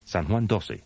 San Juan 12.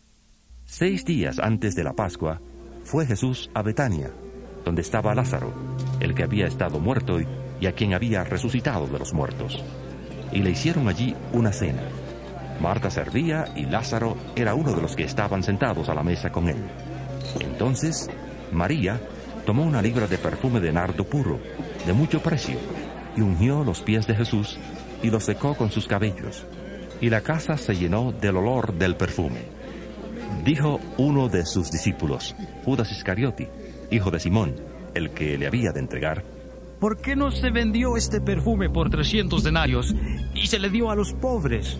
6 días antes de la Pascua, fue Jesús a Betania, donde estaba Lázaro, el que había estado muerto y a quien había resucitado de los muertos. Y le hicieron allí una cena. Marta servía y Lázaro era uno de los que estaban sentados a la mesa con él. Entonces, María tomó una libra de perfume de nardo puro, de mucho precio, y ungió los pies de Jesús y los secó con sus cabellos. Y la casa se llenó del olor del perfume. Dijo uno de sus discípulos, Judas Iscariote, hijo de Simón, el que le había de entregar: ¿por qué no se vendió este perfume por 300 denarios y se le dio a los pobres?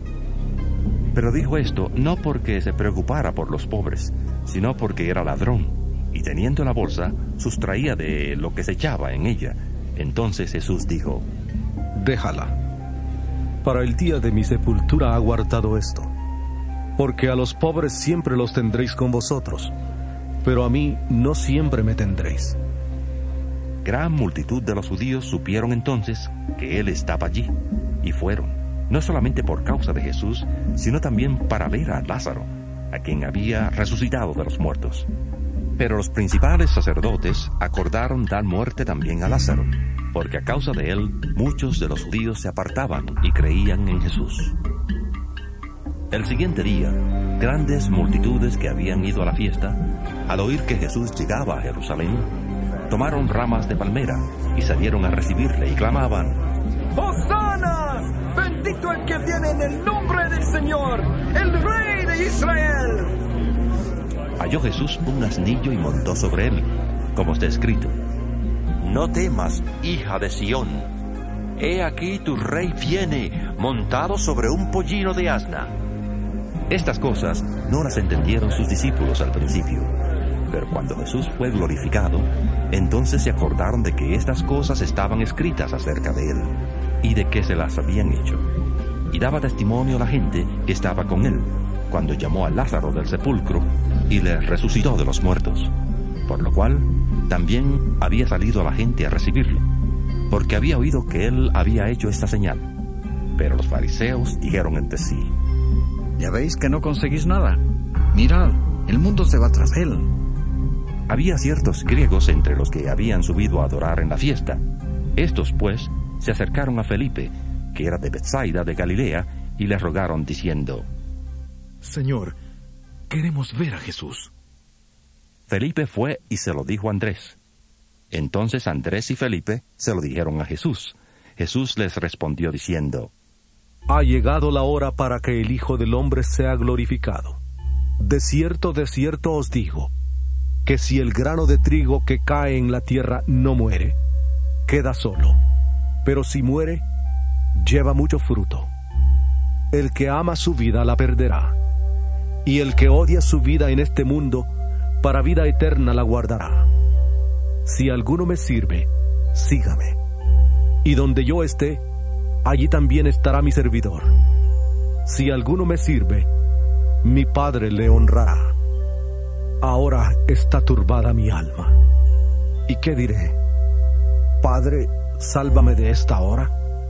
Pero dijo esto no porque se preocupara por los pobres, sino porque era ladrón, y teniendo la bolsa, sustraía de lo que se echaba en ella. Entonces Jesús dijo: déjala. Para el día de mi sepultura ha guardado esto, porque a los pobres siempre los tendréis con vosotros, pero a mí no siempre me tendréis. Gran multitud de los judíos supieron entonces que él estaba allí, y fueron, no solamente por causa de Jesús, sino también para ver a Lázaro, a quien había resucitado de los muertos. Pero los principales sacerdotes acordaron dar muerte también a Lázaro, porque a causa de él muchos de los judíos se apartaban y creían en Jesús. El siguiente día, grandes multitudes que habían ido a la fiesta, al oír que Jesús llegaba a Jerusalén, tomaron ramas de palmera y salieron a recibirle y clamaban: ¡Hosana! ¡Bendito el que viene en el nombre del Señor, el Rey de Israel! Halló Jesús un asnillo y montó sobre él, como está escrito: no temas, hija de Sión. He aquí tu rey viene, montado sobre un pollino de asna. Estas cosas no las entendieron sus discípulos al principio, pero cuando Jesús fue glorificado, entonces se acordaron de que estas cosas estaban escritas acerca de él, y de que se las habían hecho. Y daba testimonio a la gente que estaba con él, cuando llamó a Lázaro del sepulcro y le resucitó de los muertos. Por lo cual, también había salido a la gente a recibirlo, porque había oído que él había hecho esta señal. Pero los fariseos dijeron entre sí: ya veis que no conseguís nada. Mirad, el mundo se va tras él. Había ciertos griegos entre los que habían subido a adorar en la fiesta. Estos, pues, se acercaron a Felipe, que era de Betsaida de Galilea, y le rogaron diciendo: Señor, queremos ver a Jesús. Felipe fue y se lo dijo a Andrés. Entonces Andrés y Felipe se lo dijeron a Jesús. Jesús les respondió diciendo: ha llegado la hora para que el Hijo del Hombre sea glorificado. De cierto os digo, que si el grano de trigo que cae en la tierra no muere, queda solo, pero si muere, lleva mucho fruto. El que ama su vida la perderá, y el que odia su vida en este mundo, para vida eterna la guardará. Si alguno me sirve, sígame, y donde yo esté, allí también estará mi servidor. Si alguno me sirve, mi Padre le honrará. Ahora está turbada mi alma. ¿Y qué diré? Padre, sálvame de esta hora.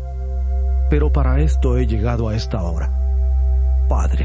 Pero para esto he llegado a esta hora. Padre,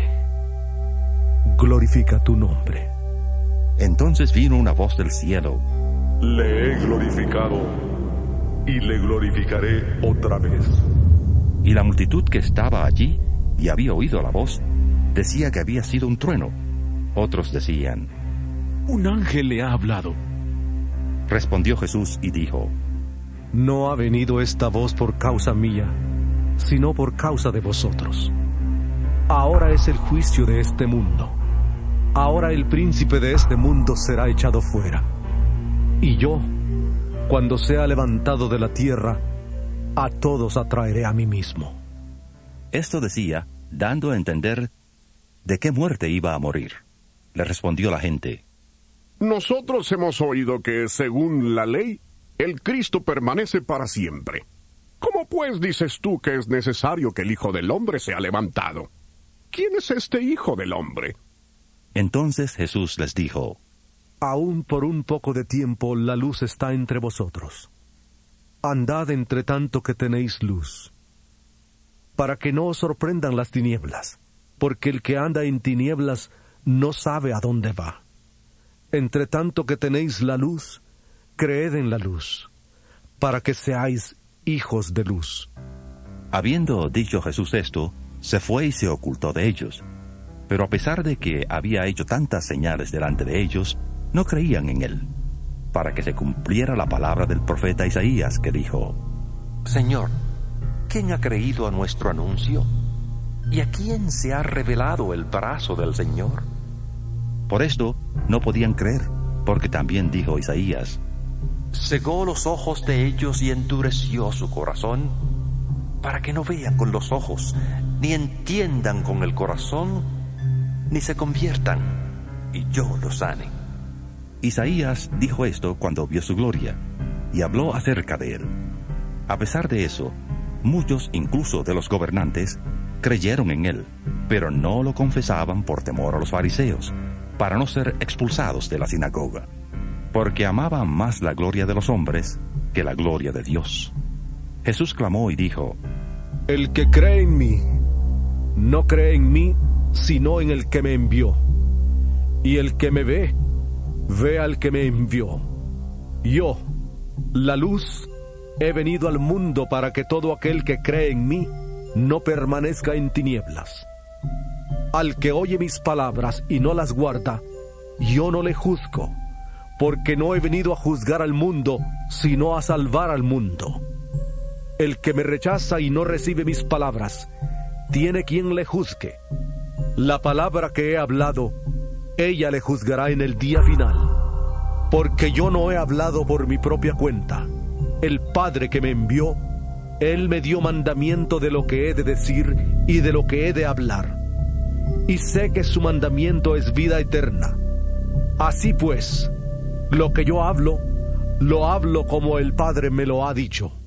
glorifica tu nombre. Entonces vino una voz del cielo: le he glorificado y le glorificaré otra vez. Y la multitud que estaba allí y había oído la voz, decía que había sido un trueno. Otros decían: un ángel le ha hablado. Respondió Jesús y dijo: no ha venido esta voz por causa mía, sino por causa de vosotros. Ahora es el juicio de este mundo. Ahora el príncipe de este mundo será echado fuera. Y yo, cuando sea levantado de la tierra, a todos atraeré a mí mismo. Esto decía, dando a entender de qué muerte iba a morir. Le respondió la gente: nosotros hemos oído que, según la ley, el Cristo permanece para siempre. ¿Cómo pues dices tú que es necesario que el Hijo del Hombre sea levantado? ¿Quién es este Hijo del Hombre? Entonces Jesús les dijo: aún por un poco de tiempo la luz está entre vosotros. Andad entre tanto que tenéis luz, para que no os sorprendan las tinieblas, porque el que anda en tinieblas no sabe a dónde va. Entre tanto que tenéis la luz, creed en la luz, para que seáis hijos de luz. Habiendo dicho Jesús esto, se fue y se ocultó de ellos. Pero a pesar de que había hecho tantas señales delante de ellos, no creían en él, para que se cumpliera la palabra del profeta Isaías, que dijo: Señor, ¿quién ha creído a nuestro anuncio? ¿Y a quién se ha revelado el brazo del Señor? Por esto no podían creer, porque también dijo Isaías: cegó los ojos de ellos y endureció su corazón, para que no vean con los ojos, ni entiendan con el corazón, ni se conviertan, y yo los sane. Isaías dijo esto cuando vio su gloria, y habló acerca de él. A pesar de eso, muchos, incluso de los gobernantes, creyeron en él, pero no lo confesaban por temor a los fariseos, para no ser expulsados de la sinagoga, porque amaban más la gloria de los hombres que la gloria de Dios. Jesús clamó y dijo: El que cree en mí, no cree en mí, sino en el que me envió. Y el que me ve, ve al que me envió. Yo, la luz, he venido al mundo para que todo aquel que cree en mí no permanezca en tinieblas. Al que oye mis palabras y no las guarda, yo no le juzgo, porque no he venido a juzgar al mundo, sino a salvar al mundo. El que me rechaza y no recibe mis palabras, tiene quien le juzgue. La palabra que he hablado, ella le juzgará en el día final, porque yo no he hablado por mi propia cuenta. El Padre que me envió, Él me dio mandamiento de lo que he de decir y de lo que he de hablar. Y sé que su mandamiento es vida eterna. Así pues, lo que yo hablo, lo hablo como el Padre me lo ha dicho.